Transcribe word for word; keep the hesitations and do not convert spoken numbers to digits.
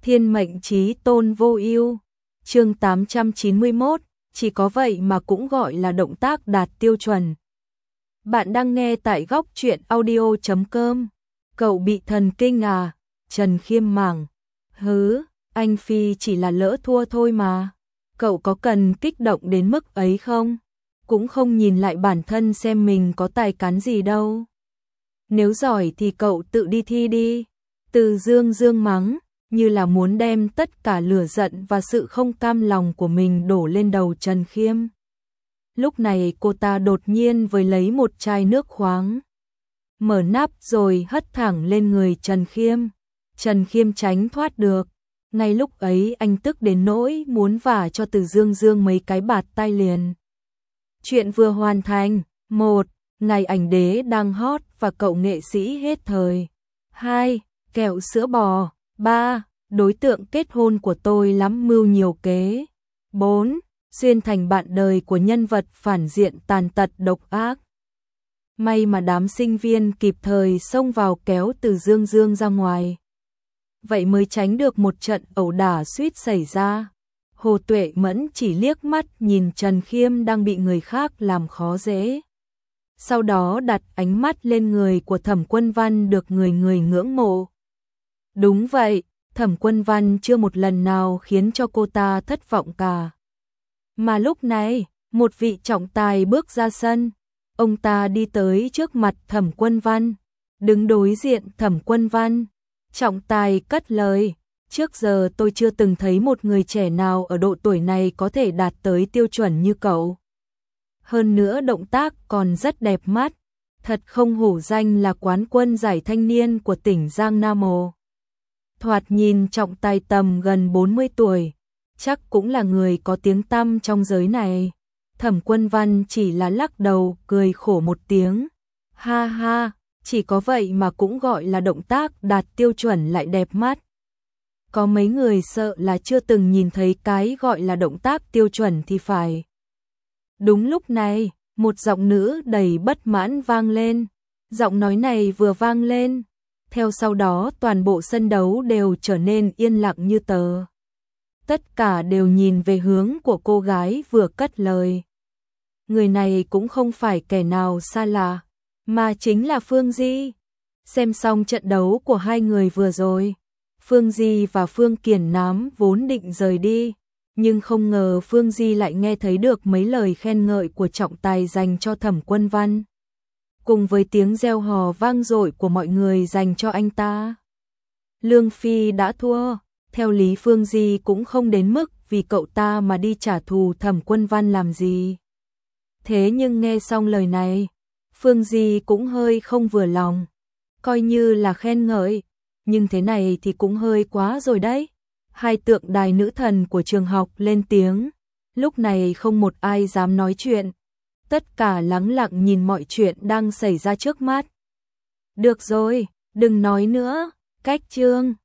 Thiên mệnh chí tôn vô ưu. Chương tám trăm chín mươi mốt, chỉ có vậy mà cũng gọi là động tác đạt tiêu chuẩn. Bạn đang nghe tại góc truyện audio chấm com. Cậu bị thần kinh à? Trần Khiêm mảng. Hứ, anh Phi chỉ là lỡ thua thôi mà. Cậu có cần kích động đến mức ấy không? Cũng không nhìn lại bản thân xem mình có tài cán gì đâu. Nếu giỏi thì cậu tự đi thi đi. Từ Dương Dương mắng, như là muốn đem tất cả lửa giận và sự không cam lòng của mình đổ lên đầu Trần Khiêm. Lúc này cô ta đột nhiên với lấy một chai nước khoáng, mở nắp rồi hất thẳng lên người Trần Khiêm. Trần Khiêm tránh thoát được. Ngay lúc ấy anh tức đến nỗi muốn vả cho Từ Dương Dương mấy cái bạt tai liền. Chuyện vừa hoàn thành. Một. Ngày ảnh đế đang hot và cậu nghệ sĩ hết thời. Hai. Kẹo sữa bò. Ba. Đối tượng kết hôn của tôi lắm mưu nhiều kế. Bốn. Xuyên thành bạn đời của nhân vật phản diện tàn tật độc ác. May mà đám sinh viên kịp thời xông vào kéo Từ Dương Dương ra ngoài. Vậy mới tránh được một trận ẩu đả suýt xảy ra. Hồ Tuệ Mẫn chỉ liếc mắt nhìn Trần Khiêm đang bị người khác làm khó dễ. Sau đó đặt ánh mắt lên người của Thẩm Quân Văn được người người ngưỡng mộ. Đúng vậy, Thẩm Quân Văn chưa một lần nào khiến cho cô ta thất vọng cả. Mà lúc này, một vị trọng tài bước ra sân. Ông ta đi tới trước mặt Thẩm Quân Văn, đứng đối diện Thẩm Quân Văn. Trọng tài cất lời, trước giờ tôi chưa từng thấy một người trẻ nào ở độ tuổi này có thể đạt tới tiêu chuẩn như cậu. Hơn nữa động tác còn rất đẹp mắt, thật không hổ danh là quán quân giải thanh niên của tỉnh Giang Nam Mồ. Thoạt nhìn trọng tài tầm gần bốn mươi tuổi, chắc cũng là người có tiếng tăm trong giới này. Thẩm Quân Văn chỉ là lắc đầu cười khổ một tiếng. Ha ha, chỉ có vậy mà cũng gọi là động tác đạt tiêu chuẩn lại đẹp mắt. Có mấy người sợ là chưa từng nhìn thấy cái gọi là động tác tiêu chuẩn thì phải. Đúng lúc này, một giọng nữ đầy bất mãn vang lên. Giọng nói này vừa vang lên, theo sau đó toàn bộ sân đấu đều trở nên yên lặng như tờ. Tất cả đều nhìn về hướng của cô gái vừa cất lời. Người này cũng không phải kẻ nào xa lạ, mà chính là Phương Di. Xem xong trận đấu của hai người vừa rồi, Phương Di và Phương Kiển Nám vốn định rời đi, nhưng không ngờ Phương Di lại nghe thấy được mấy lời khen ngợi của trọng tài dành cho Thẩm Quân Văn, cùng với tiếng reo hò vang dội của mọi người dành cho anh ta. Lương Phi đã thua, theo lý Phương Di cũng không đến mức vì cậu ta mà đi trả thù Thẩm Quân Văn làm gì. Thế nhưng nghe xong lời này, Phương Di cũng hơi không vừa lòng, coi như là khen ngợi, nhưng thế này thì cũng hơi quá rồi đấy. Hai tượng đài nữ thần của trường học lên tiếng, lúc này không một ai dám nói chuyện, tất cả lắng lặng nhìn mọi chuyện đang xảy ra trước mắt. Được rồi, đừng nói nữa, cách chương.